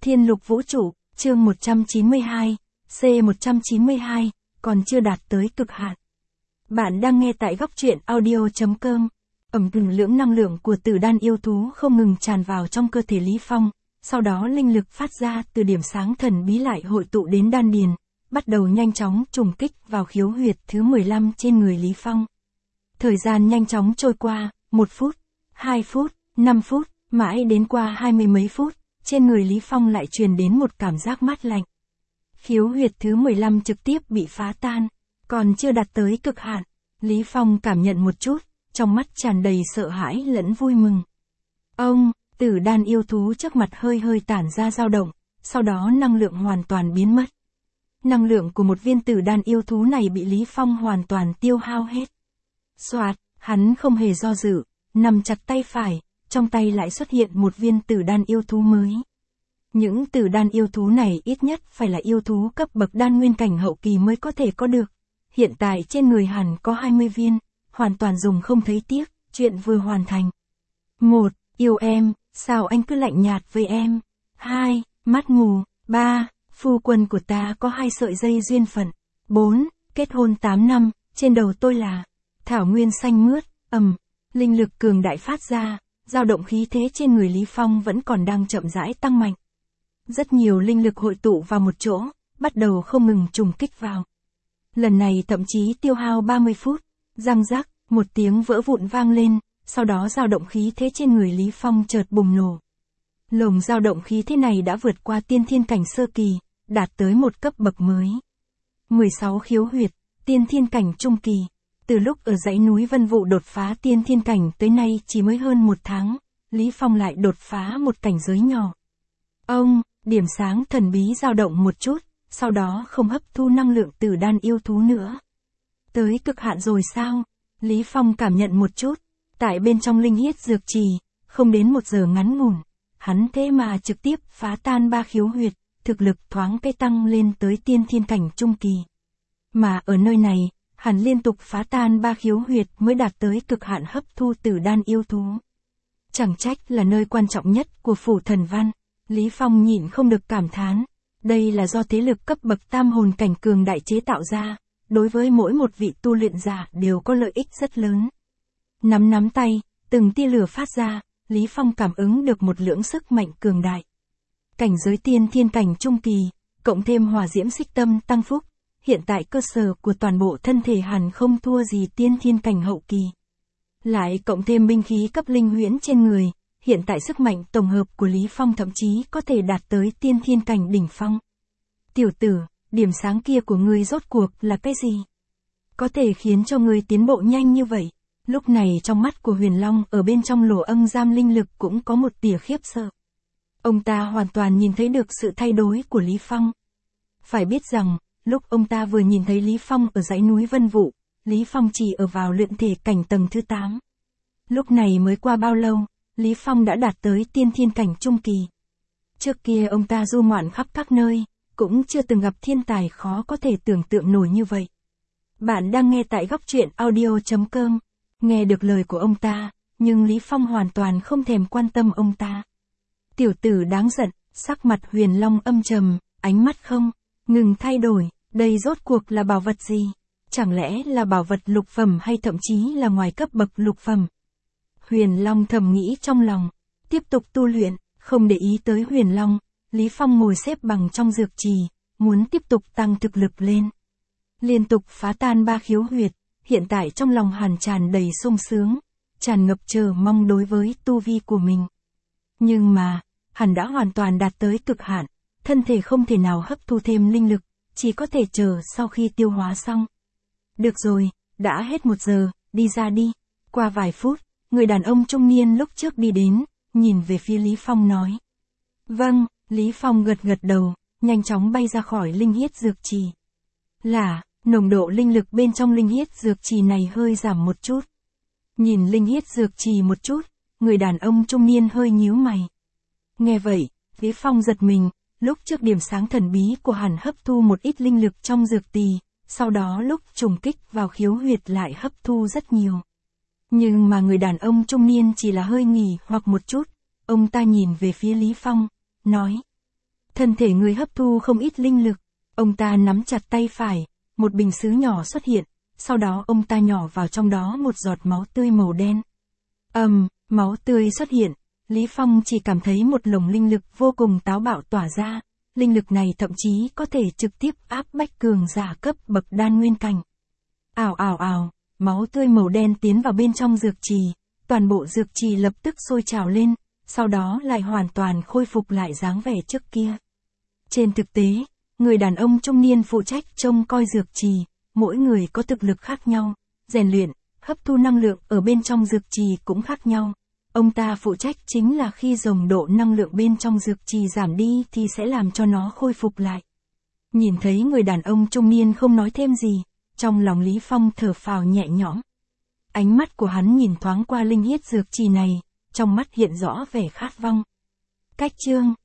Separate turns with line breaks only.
Thiên lục vũ trụ, chương 192, C192, còn chưa đạt tới cực hạn. Bạn đang nghe tại góc truyện audio.com. Lưỡng năng lượng của tử đan yêu thú không ngừng tràn vào trong cơ thể Lý Phong, sau đó linh lực phát ra từ điểm sáng thần bí lại hội tụ đến đan điền, bắt đầu nhanh chóng trùng kích vào khiếu huyệt thứ 15 trên người Lý Phong. Thời gian nhanh chóng trôi qua, 1 phút, 2 phút, 5 phút, mãi đến qua 20 mấy phút, trên người Lý Phong lại truyền đến một cảm giác mát lạnh. Khiếu huyệt thứ 15 trực tiếp bị phá tan, còn chưa đạt tới cực hạn. Lý Phong cảm nhận một chút, trong mắt tràn đầy sợ hãi lẫn vui mừng. Tử đan yêu thú trước mặt hơi hơi tản ra dao động, sau đó năng lượng hoàn toàn biến mất. Năng lượng của một viên tử đan yêu thú này bị Lý Phong hoàn toàn tiêu hao hết. Soạt, hắn không hề do dự, nắm chặt tay phải, trong tay lại xuất hiện một viên tử đan yêu thú mới. Những tử đan yêu thú này ít nhất phải là yêu thú cấp bậc đan nguyên cảnh hậu kỳ mới có thể có được. Hiện tại trên người hắn có 20 viên, hoàn toàn dùng không thấy tiếc, chuyện vừa hoàn thành. 1. Yêu em, sao anh cứ lạnh nhạt với em? 2. Mắt ngủ. 3. Phu quân của ta có 2 sợi dây duyên phận. 4. Kết hôn 8 năm, trên đầu tôi là thảo nguyên xanh mướt. Linh lực cường đại phát ra, dao động khí thế trên người Lý Phong vẫn còn đang chậm rãi tăng mạnh. Rất nhiều linh lực hội tụ vào một chỗ, bắt đầu không ngừng trùng kích vào. Lần này thậm chí tiêu hao 30 phút, răng rắc, một tiếng vỡ vụn vang lên, sau đó dao động khí thế trên người Lý Phong chợt bùng nổ. Lồng dao động khí thế này đã vượt qua tiên thiên cảnh sơ kỳ, đạt tới một cấp bậc mới. 16 khiếu huyệt, tiên thiên cảnh trung kỳ. Từ lúc ở dãy núi Vân Vụ đột phá tiên thiên cảnh tới nay chỉ mới hơn 1 tháng, Lý Phong lại đột phá một cảnh giới nhỏ. Điểm sáng thần bí dao động một chút, sau đó không hấp thu năng lượng tử đan yêu thú nữa. Tới cực hạn rồi sao? Lý Phong cảm nhận một chút, tại bên trong linh huyết dược trì, không đến 1 giờ ngắn ngủn, hắn thế mà trực tiếp phá tan 3 khiếu huyệt, thực lực thoáng cái tăng lên tới tiên thiên cảnh trung kỳ. Mà ở nơi này, hắn liên tục phá tan 3 khiếu huyệt mới đạt tới cực hạn hấp thu tử đan yêu thú. Chẳng trách là nơi quan trọng nhất của phủ thần văn. Lý Phong nhịn không được cảm thán, đây là do thế lực cấp bậc tam hồn cảnh cường đại chế tạo ra, đối với mỗi một vị tu luyện giả đều có lợi ích rất lớn. Nắm tay, từng tia lửa phát ra, Lý Phong cảm ứng được một lượng sức mạnh cường đại. Cảnh giới tiên thiên cảnh trung kỳ, cộng thêm hỏa diễm xích tâm tăng phúc, hiện tại cơ sở của toàn bộ thân thể hắn không thua gì tiên thiên cảnh hậu kỳ. Lại cộng thêm binh khí cấp linh huyễn trên người. Hiện tại sức mạnh tổng hợp của Lý Phong thậm chí có thể đạt tới tiên thiên cảnh đỉnh phong. Tiểu tử, điểm sáng kia của ngươi rốt cuộc là cái gì? Có thể khiến cho ngươi tiến bộ nhanh như vậy. Lúc này trong mắt của Huyền Long ở bên trong lỗ âm giam linh lực cũng có một tia khiếp sợ. Ông ta hoàn toàn nhìn thấy được sự thay đổi của Lý Phong. Phải biết rằng, lúc ông ta vừa nhìn thấy Lý Phong ở dãy núi Vân Vụ, Lý Phong chỉ ở vào luyện thể cảnh tầng thứ 8. Lúc này mới qua bao lâu? Lý Phong đã đạt tới tiên thiên cảnh trung kỳ. Trước kia ông ta du ngoạn khắp các nơi, cũng chưa từng gặp thiên tài khó có thể tưởng tượng nổi như vậy. Bạn đang nghe tại góc truyện audio.com, nghe được lời của ông ta, nhưng Lý Phong hoàn toàn không thèm quan tâm ông ta. Tiểu tử đáng giận, sắc mặt Huyền Long âm trầm, ánh mắt không ngừng thay đổi, đây rốt cuộc là bảo vật gì? Chẳng lẽ là bảo vật lục phẩm hay thậm chí là ngoài cấp bậc lục phẩm? Huyền Long thầm nghĩ trong lòng, tiếp tục tu luyện, không để ý tới Huyền Long, Lý Phong ngồi xếp bằng trong dược trì, muốn tiếp tục tăng thực lực lên. Liên tục phá tan 3 khiếu huyệt, hiện tại trong lòng hắn tràn đầy sung sướng, tràn ngập chờ mong đối với tu vi của mình. Nhưng mà, hắn đã hoàn toàn đạt tới cực hạn, thân thể không thể nào hấp thu thêm linh lực, chỉ có thể chờ sau khi tiêu hóa xong. Được rồi, đã hết 1 giờ, đi ra đi. Qua vài phút, người đàn ông trung niên lúc trước đi đến, nhìn về phía Lý Phong nói. Vâng, Lý Phong gật đầu, nhanh chóng bay ra khỏi linh huyết dược trì. Nồng độ linh lực bên trong linh huyết dược trì này hơi giảm một chút. Nhìn linh huyết dược trì một chút, người đàn ông trung niên hơi nhíu mày. Nghe vậy, Lý Phong giật mình, lúc trước điểm sáng thần bí của hắn hấp thu một ít linh lực trong dược trì, sau đó lúc trùng kích vào khiếu huyệt lại hấp thu rất nhiều. Nhưng mà người đàn ông trung niên chỉ là hơi nghỉ hoặc một chút, ông ta nhìn về phía Lý Phong, nói. Thân thể người hấp thu không ít linh lực. Ông ta nắm chặt tay phải, một bình sứ nhỏ xuất hiện, sau đó ông ta nhỏ vào trong đó một giọt máu tươi màu đen. Máu tươi xuất hiện, Lý Phong chỉ cảm thấy một luồng linh lực vô cùng táo bạo tỏa ra, linh lực này thậm chí có thể trực tiếp áp bách cường giả cấp bậc đan nguyên cảnh. Ào ào ào, máu tươi màu đen tiến vào bên trong dược trì, toàn bộ dược trì lập tức sôi trào lên, sau đó lại hoàn toàn khôi phục lại dáng vẻ trước kia. Trên thực tế, người đàn ông trung niên phụ trách trông coi dược trì, mỗi người có thực lực khác nhau, rèn luyện, hấp thu năng lượng ở bên trong dược trì cũng khác nhau. Ông ta phụ trách chính là khi nồng độ năng lượng bên trong dược trì giảm đi thì sẽ làm cho nó khôi phục lại. Nhìn thấy người đàn ông trung niên không nói thêm gì, trong lòng Lý Phong thở phào nhẹ nhõm. Ánh mắt của hắn nhìn thoáng qua linh huyết dược trì này, trong mắt hiện rõ vẻ khát vọng. Cách chương